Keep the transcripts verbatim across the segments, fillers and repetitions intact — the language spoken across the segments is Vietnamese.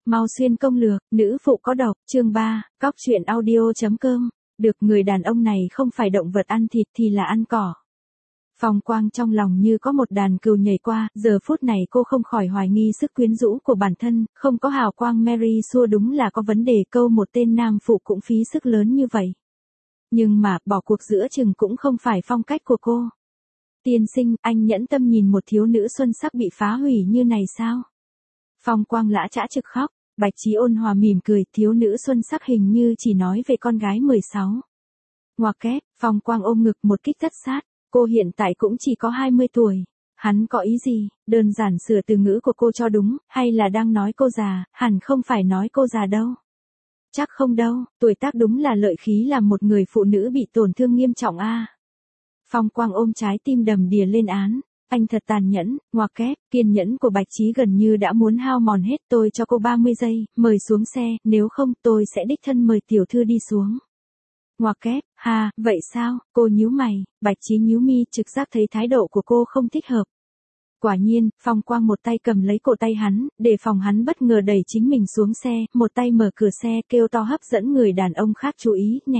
Mau xuyên công lược, nữ phụ có độc, chương ba, cóc truyện audio.com. Được, người đàn ông này không phải động vật ăn thịt thì là ăn cỏ. Phong Quang trong lòng như có một đàn cừu nhảy qua, giờ phút này cô không khỏi hoài nghi sức quyến rũ của bản thân, không có hào quang Mary Sue đúng là có vấn đề, câu một tên nam phụ cũng phí sức lớn như vậy. Nhưng mà, bỏ cuộc giữa chừng cũng không phải phong cách của cô. Tiên sinh, anh nhẫn tâm nhìn một thiếu nữ xuân sắc bị phá hủy như này sao? Phong Quang lã chã trực khóc, Bạch Trí ôn hòa mỉm cười, thiếu nữ xuân sắc hình như chỉ nói về con gái mười sáu. Ngoặc kép, Phong Quang ôm ngực một kích tất sát, cô hiện tại cũng chỉ có hai mươi tuổi. Hắn có ý gì, đơn giản sửa từ ngữ của cô cho đúng, hay là đang nói cô già, hẳn không phải nói cô già đâu. Chắc không đâu, tuổi tác đúng là lợi khí làm một người phụ nữ bị tổn thương nghiêm trọng a. À. Phong Quang ôm trái tim đầm đìa lên án. Anh thật tàn nhẫn, ngoặc kép, kiên nhẫn của Bạch Trí gần như đã muốn hao mòn hết, tôi cho cô ba mươi giây, mời xuống xe, nếu không tôi sẽ đích thân mời tiểu thư đi xuống. Ngoặc kép, ha, vậy sao, cô nhíu mày, Bạch Trí nhíu mi, trực giác thấy thái độ của cô không thích hợp. Quả nhiên, Phong Quang một tay cầm lấy cổ tay hắn, để phòng hắn bất ngờ đẩy chính mình xuống xe, một tay mở cửa xe, kêu to hấp dẫn người đàn ông khác chú ý, nè.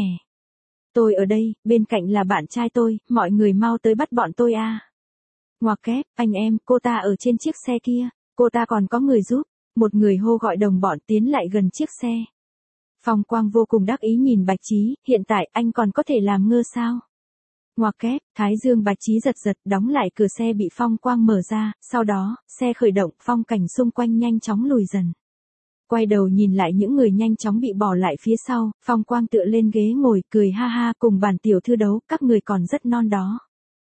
Tôi ở đây, bên cạnh là bạn trai tôi, mọi người mau tới bắt bọn tôi a. À. Ngoặc kép, anh em, cô ta ở trên chiếc xe kia, cô ta còn có người giúp, một người hô gọi đồng bọn tiến lại gần chiếc xe. Phong Quang vô cùng đắc ý nhìn Bạch Trí, hiện tại anh còn có thể làm ngơ sao? Ngoặc kép, thái dương Bạch Trí giật giật, đóng lại cửa xe bị Phong Quang mở ra, sau đó, xe khởi động, phong cảnh xung quanh nhanh chóng lùi dần. Quay đầu nhìn lại những người nhanh chóng bị bỏ lại phía sau, Phong Quang tựa lên ghế ngồi, cười ha ha, cùng bản tiểu thư đấu, các người còn rất non đó.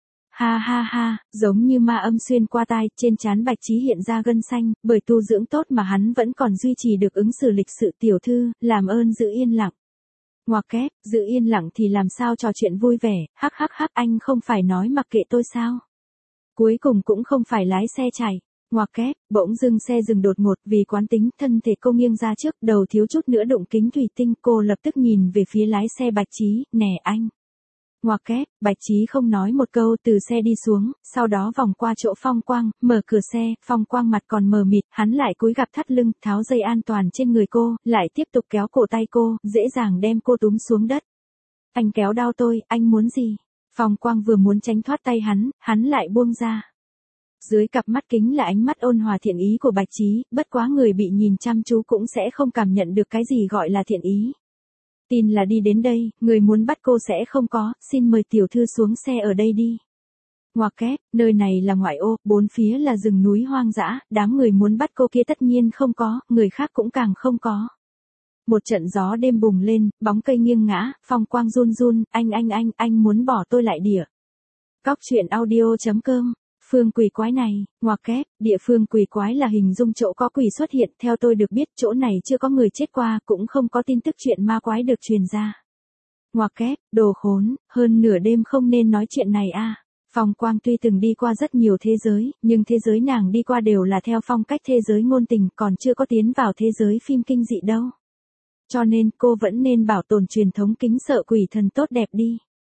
Ha ha ha, giống như ma âm xuyên qua tai, trên trán Bạch Trí hiện ra gân xanh, bởi tu dưỡng tốt mà hắn vẫn còn duy trì được ứng xử lịch sự, tiểu thư, làm ơn giữ yên lặng. Ngoặc kép, giữ yên lặng thì làm sao trò chuyện vui vẻ, hắc hắc hắc, anh không phải nói mặc kệ tôi sao? Cuối cùng cũng không phải lái xe chạy. Ngoặc kép, bỗng dưng xe dừng đột ngột, vì quán tính, thân thể cô nghiêng ra trước, đầu thiếu chút nữa đụng kính thủy tinh, cô lập tức nhìn về phía lái xe Bạch Trí, nè anh. Ngoặc kép, Bạch Trí không nói một câu, từ xe đi xuống, sau đó vòng qua chỗ Phong Quang, mở cửa xe, Phong Quang mặt còn mờ mịt, hắn lại cúi gạp thắt lưng, tháo dây an toàn trên người cô, lại tiếp tục kéo cổ tay cô, dễ dàng đem cô túm xuống đất. Anh kéo đau tôi, anh muốn gì? Phong Quang vừa muốn tránh thoát tay hắn, hắn lại buông ra. Dưới cặp mắt kính là ánh mắt ôn hòa thiện ý của Bạch Trí, bất quá người bị nhìn chăm chú cũng sẽ không cảm nhận được cái gì gọi là thiện ý. Tin là đi đến đây, người muốn bắt cô sẽ không có, xin mời tiểu thư xuống xe ở đây đi. Ngoặc kép, nơi này là ngoại ô, bốn phía là rừng núi hoang dã, đám người muốn bắt cô kia tất nhiên không có, người khác cũng càng không có. Một trận gió đêm bùng lên, bóng cây nghiêng ngã, Phong Quang run run, anh anh anh, anh muốn bỏ tôi lại địa. Cóc truyện audio.com. Phương quỷ quái này, ngoặc kép, địa phương quỷ quái là hình dung chỗ có quỷ xuất hiện, theo tôi được biết chỗ này chưa có người chết qua, cũng không có tin tức chuyện ma quái được truyền ra. Ngoặc kép, đồ khốn, hơn nửa đêm không nên nói chuyện này a. À. Phong Quang tuy từng đi qua rất nhiều thế giới, nhưng thế giới nàng đi qua đều là theo phong cách thế giới ngôn tình, còn chưa có tiến vào thế giới phim kinh dị đâu. Cho nên cô vẫn nên bảo tồn truyền thống kính sợ quỷ thần tốt đẹp đi.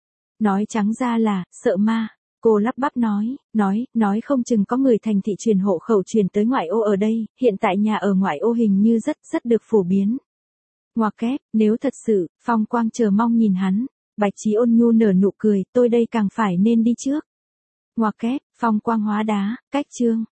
Nói trắng ra là, sợ ma. Cô lắp bắp nói, nói, nói không chừng có người thành thị truyền hộ khẩu truyền tới ngoại ô ở đây, hiện tại nhà ở ngoại ô hình như rất, rất được phổ biến. Ngoặc kép, nếu thật sự, Phong Quang chờ mong nhìn hắn, Bạch Trí ôn nhu nở nụ cười, tôi đây càng phải nên đi trước. Ngoặc kép, Phong Quang hóa đá, cách chương.